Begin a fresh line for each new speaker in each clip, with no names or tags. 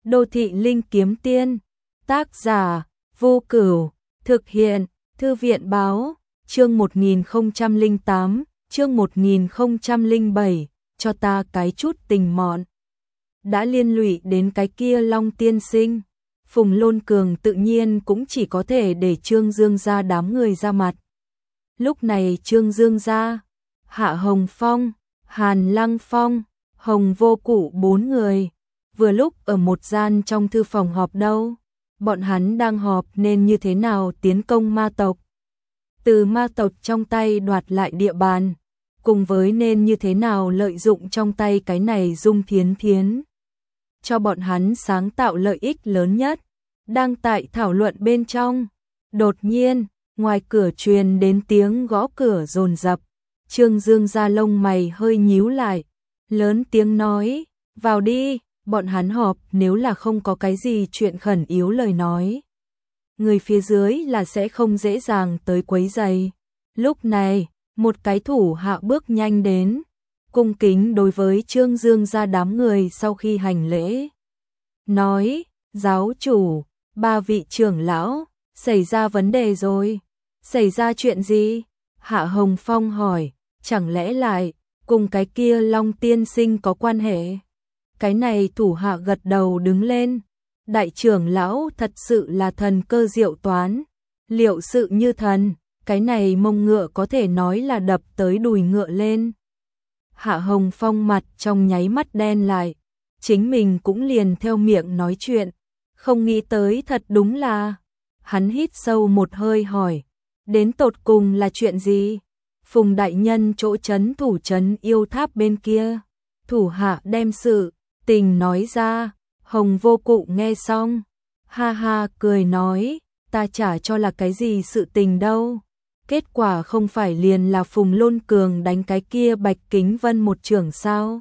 Đô thị linh kiếm tiên, tác giả, Vô Cửu, thực hiện, Thư viện báo, chương 1008, chương 1007, cho ta cái chút tình mọn. Đã liên lụy đến cái kia Long tiên sinh, Phùng Lôn Cường tự nhiên cũng chỉ có thể để Trương Dương gia đám người ra mặt. Lúc này Trương Dương gia, Hạ Hồng Phong, Hàn Lăng Phong, Hồng Vô Cụ 4 người, vừa lúc ở một gian trong thư phòng họp đâu. Bọn hắn đang họp nên như thế nào tiến công ma tộc, từ ma tộc trong tay đoạt lại địa bàn, cùng với nên như thế nào lợi dụng trong tay cái này Dung Thiến Thiến, cho bọn hắn sáng tạo lợi ích lớn nhất. Đang tại thảo luận bên trong, đột nhiên, ngoài cửa truyền đến tiếng gõ cửa dồn dập. Trương Dương gia lông mày hơi nhíu lại, lớn tiếng nói, vào đi. Bọn hắn họp, nếu là không có cái gì chuyện khẩn yếu lời nói, người phía dưới là sẽ không dễ dàng tới quấy rầy. Lúc này, một cái thủ hạ bước nhanh đến, cung kính đối với Trương Dương gia đám người sau khi hành lễ, nói, giáo chủ, 3 vị trưởng lão, xảy ra vấn đề rồi. Xảy ra chuyện gì? Hạ Hồng Phong hỏi, chẳng lẽ lại cùng cái kia Long tiên sinh có quan hệ? Cái này thủ hạ gật đầu đứng lên, đại trưởng lão thật sự là thần cơ diệu toán, liệu sự như thần, cái này mông ngựa có thể nói là đập tới đùi ngựa lên. Hạ Hồng Phong mặt trong nháy mắt đen lại, chính mình cũng liền theo miệng nói chuyện, không nghĩ tới thật đúng là. Hắn hít sâu một hơi hỏi, đến tột cùng là chuyện gì? Phùng đại nhân chỗ trấn thủ trấn yêu tháp bên kia. Thủ hạ đem sự tình nói ra. Hồng Vô Cụ nghe xong, ha ha cười nói, ta chả cho là cái gì sự tình đâu. Kết quả không phải liền là Phùng Lôn Cường đánh cái kia Bạch Kính Vân một trưởng sao?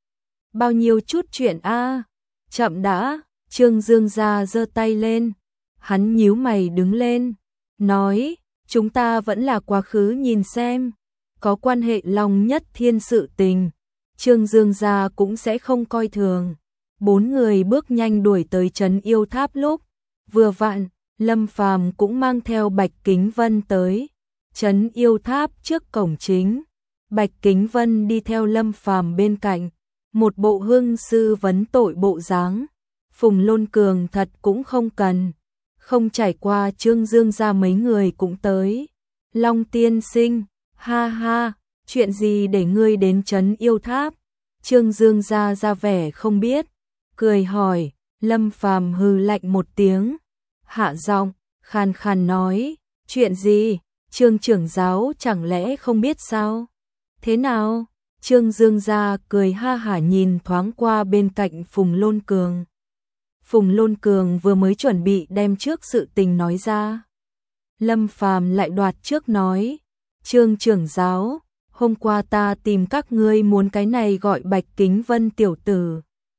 Bao nhiêu chút chuyện a? Chậm đã. Trương Dương gia giơ tay lên, hắn nhíu mày đứng lên, nói, chúng ta vẫn là quá khứ nhìn xem, có quan hệ Long Nhất Thiên sự tình, Trương Dương gia cũng sẽ không coi thường. 4 người bước nhanh đuổi tới trấn yêu tháp lúc, vừa vặn, Lâm Phàm cũng mang theo Bạch Kính Vân tới trấn yêu tháp trước cổng chính. Bạch Kính Vân đi theo Lâm Phàm bên cạnh, một bộ hương sư vấn tội bộ dáng. Phùng Lôn Cường thật cũng không cần, không trải qua Trương Dương gia mấy người cũng tới. Long tiên sinh, ha ha, chuyện gì để ngươi đến trấn yêu tháp? Trương Dương gia ra vẻ không biết, cười hỏi. Lâm Phàm hừ lạnh một tiếng, hạ giọng, khàn khàn nói, chuyện gì? Trương trưởng giáo chẳng lẽ không biết sao? Thế nào? Trương Dương gia cười ha hả nhìn thoáng qua bên cạnh Phùng Lôn Cường. Phùng Lôn Cường vừa mới chuẩn bị đem trước sự tình nói ra, Lâm Phàm lại đoạt trước nói, Trương trưởng giáo, hôm qua ta tìm các ngươi muốn cái này gọi Bạch Kính Vân tiểu tử.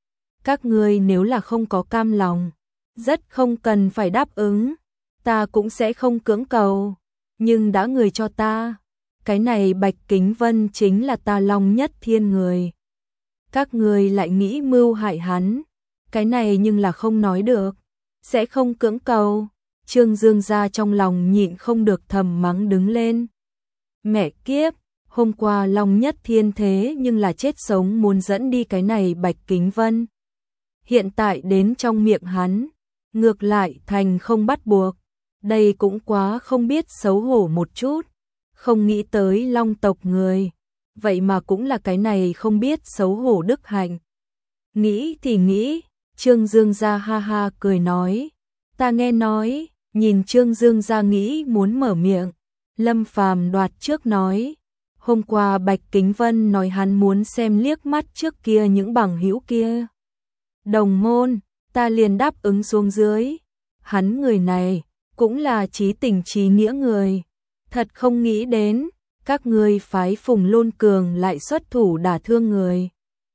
Các ngươi nếu là không có cam lòng, rất không cần phải đáp ứng, ta cũng sẽ không cưỡng cầu, nhưng đã người cho ta, cái này Bạch Kính Vân chính là ta Long Nhất Thiên người. Các ngươi lại nghĩ mưu hại hắn, cái này nhưng là không nói được, sẽ không cưỡng cầu. Trương Dương gia trong lòng nhịn không được thầm mắng đứng lên. Mẹ kiếp, hôm qua Long Nhất Thiên thế nhưng là chết sống muốn dẫn đi cái này Bạch Kính Vân. Hiện tại đến trong miệng hắn, ngược lại thành không bắt buộc, đây cũng quá không biết xấu hổ một chút. Không nghĩ tới Long tộc người, vậy mà cũng là cái này không biết xấu hổ đức hạnh. Nghĩ thì nghĩ, Trương Dương gia ha ha cười nói, ta nghe nói. Nhìn Trương Dương gia nghĩ muốn mở miệng, Lâm Phàm đoạt trước nói, hôm qua Bạch Kính Vân nói hắn muốn xem liếc mắt trước kia những bằng hữu kia. Đồng môn, ta liền đáp ứng xuống dưới. Hắn người này cũng là chí tình chí nghĩa người, thật không nghĩ đến các ngươi phái Phùng Lôn Cường lại xuất thủ đả thương người.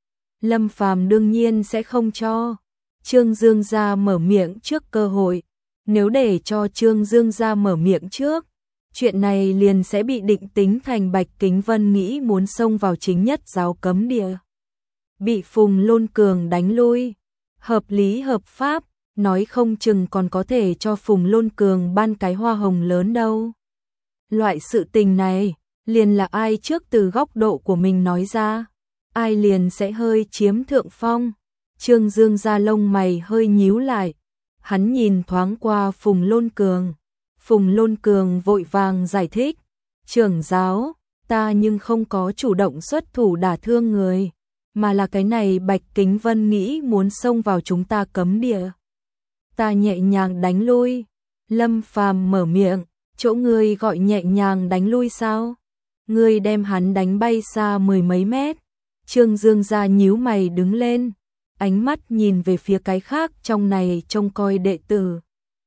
Lâm Phàm đương nhiên sẽ không cho Trương Dương gia mở miệng trước cơ hội. Nếu để cho Trương Dương gia mở miệng trước, chuyện này liền sẽ bị định tính thành Bạch Kính Vân nghĩ muốn xông vào chính nhất giáo cấm địa, bị Phùng Lôn Cường đánh lui. hợp lý hợp pháp, nói không chừng còn có thể cho Phùng Lôn Cường ban cái hoa hồng lớn đâu. Loại sự tình này, liền là ai trước từ góc độ của mình nói ra, ai liền sẽ hơi chiếm thượng phong. Trương Dương ra lông mày hơi nhíu lại, hắn nhìn thoáng qua Phùng Lôn Cường. Phùng Lôn Cường vội vàng giải thích, trưởng giáo, ta nhưng không có chủ động xuất thủ đả thương người, mà là cái này Bạch Kính Vân nghĩ muốn xông vào chúng ta cấm địa. Ta nhẹ nhàng đánh lui. Lâm Phàm mở miệng, chỗ ngươi gọi nhẹ nhàng đánh lui sao? Ngươi đem hắn đánh bay xa mười mấy mét. Trương Dương ra nhíu mày đứng lên, ánh mắt nhìn về phía cái khác trong này trông coi đệ tử.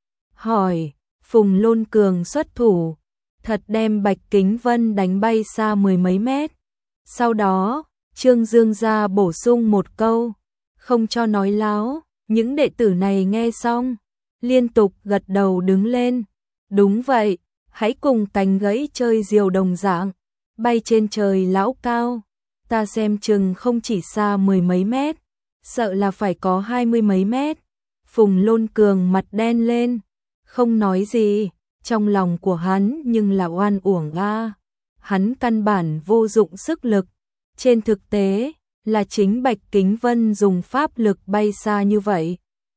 Hỏi, Phùng Lôn Cường xuất thủ, thật đem Bạch Kính Vân đánh bay xa mười mấy mét. Sau đó, Trương Dương ra bổ sung một câu, không cho nói láo. Những đệ tử này nghe xong, liên tục gật đầu đứng lên. Đúng vậy, hãy cùng cành gãy chơi diều đồng dạng, bay trên trời lão cao. Ta xem chừng không chỉ xa mười mấy mét, sợ là phải có 20 mấy mét. Phùng Lôn Cường mặt đen lên, không nói gì, trong lòng của hắn nhưng là oan uổng a. Hắn căn bản vô dụng sức lực, trên thực tế là chính Bạch Kính Vân dùng pháp lực bay xa như vậy.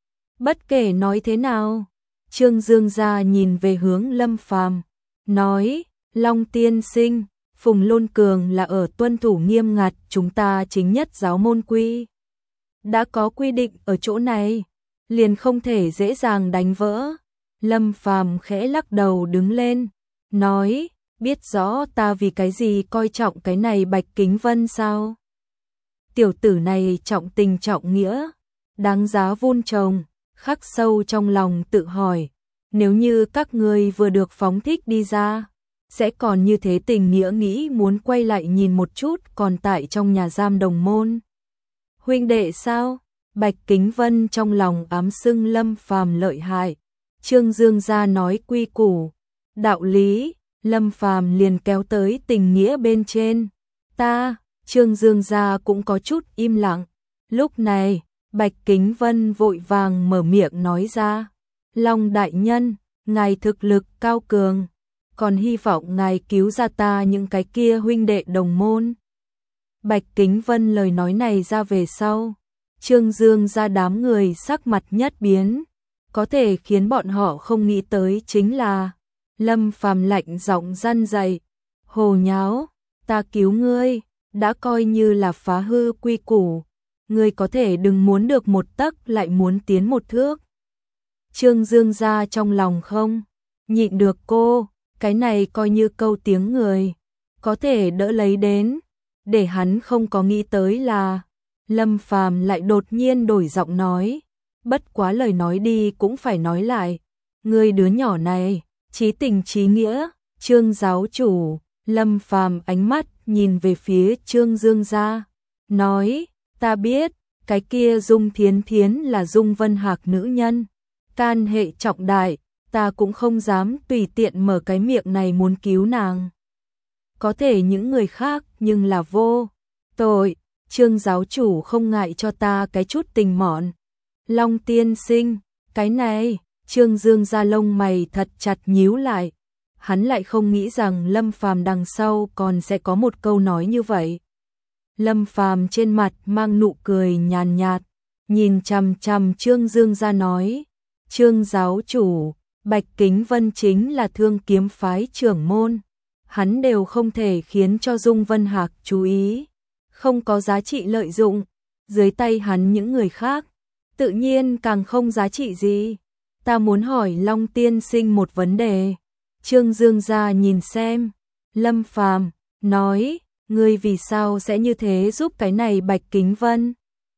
Bất kể nói thế nào, Trương Dương gia nhìn về hướng Lâm Phàm, nói, Long tiên sinh, Phùng Lôn Cường là ở tuân thủ nghiêm ngặt chúng ta chính nhất giáo môn quy. Đã có quy định ở chỗ này, liền không thể dễ dàng đánh vỡ. Lâm Phàm khẽ lắc đầu đứng lên, nói, biết rõ ta vì cái gì coi trọng cái này Bạch Kính Vân sao? Tiểu tử này trọng tình trọng nghĩa, đáng giá vun trồng. Khắc sâu trong lòng tự hỏi, nếu như các ngươi vừa được phóng thích đi ra, sẽ còn như thế tình nghĩa nghĩ muốn quay lại nhìn một chút còn tại trong nhà giam đồng môn. Huynh đệ sao? Bạch Kính Vân trong lòng ám xưng Lâm Phàm lợi hại. Trương Dương gia nói quy củ, đạo lý, Lâm Phàm liền kéo tới tình nghĩa bên trên. Ta, Trương Dương gia cũng có chút im lặng. Lúc này, Bạch Kính Vân vội vàng mở miệng nói ra, Long đại nhân, ngài thực lực cao cường, còn hy vọng ngài cứu ra ta những cái kia huynh đệ đồng môn. Bạch Kính Vân lời nói này ra về sau, Trương Dương ra đám người sắc mặt nhất biến, có thể khiến bọn họ không nghĩ tới chính là Lâm Phàm lạnh giọng răn dạy, hồ nháo, ta cứu ngươi, đã coi như là phá hư quy củ. Ngươi có thể đừng muốn được một tấc lại muốn tiến một thước. Trương Dương ra trong lòng không nhịn được cô, cái này coi như câu tiếng người, có thể đỡ lấy đến. Để hắn không có nghĩ tới là Lâm Phàm lại đột nhiên đổi giọng nói, bất quá lời nói đi cũng phải nói lại. Ngươi đứa nhỏ này, chí tình chí nghĩa, Trương giáo chủ. Lâm Phàm ánh mắt nhìn về phía Trương Dương gia, nói, ta biết, cái kia Dung Thiến Thiến là Dung Vân Hạc nữ nhân, can hệ trọng đại, ta cũng không dám tùy tiện mở cái miệng này muốn cứu nàng. Có thể những người khác nhưng là vô tội, Trương giáo chủ không ngại cho ta cái chút tình mọn. Long tiên sinh, cái này, Trương Dương ra lông mày thật chặt nhíu lại, hắn lại không nghĩ rằng Lâm Phàm đằng sau còn sẽ có một câu nói như vậy. Lâm Phàm trên mặt mang nụ cười nhàn nhạt, nhìn chằm chằm Trương Dương ra nói, Trương giáo chủ, Bạch Kính Vân chính là Thương Kiếm phái trưởng môn, hắn đều không thể khiến cho Dung Vân Hạc chú ý, không có giá trị lợi dụng, dưới tay hắn những người khác, tự nhiên càng không giá trị gì. Ta muốn hỏi Long tiên sinh một vấn đề. Trương Dương ra nhìn xem, Lâm Phàm nói, ngươi vì sao sẽ như thế giúp cái này Bạch Kính Vân?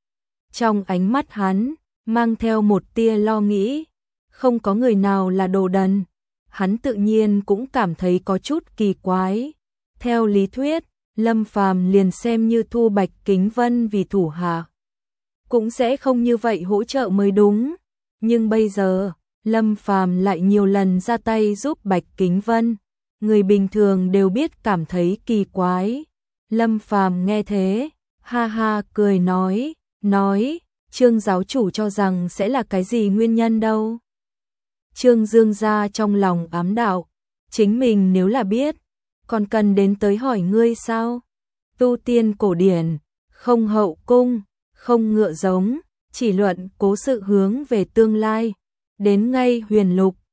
Trong ánh mắt hắn, mang theo một tia lo nghĩ, không có người nào là đồ đần. Hắn tự nhiên cũng cảm thấy có chút kỳ quái. Theo lý thuyết, Lâm Phàm liền xem như thu Bạch Kính Vân vì thủ hạ, cũng sẽ không như vậy hỗ trợ mới đúng. Nhưng bây giờ, Lâm Phàm lại nhiều lần ra tay giúp Bạch Kính Vân, người bình thường đều biết cảm thấy kỳ quái. Lâm Phàm nghe thế, ha ha cười nói, Trương giáo chủ cho rằng sẽ là cái gì nguyên nhân đâu? Trương Dương gia trong lòng ám đạo, chính mình nếu là biết, còn cần đến tới hỏi ngươi sao? Tu tiên cổ điển, không hậu cung, không ngựa giống, chỉ luận cố sự hướng về tương lai, đến ngay huyền lục,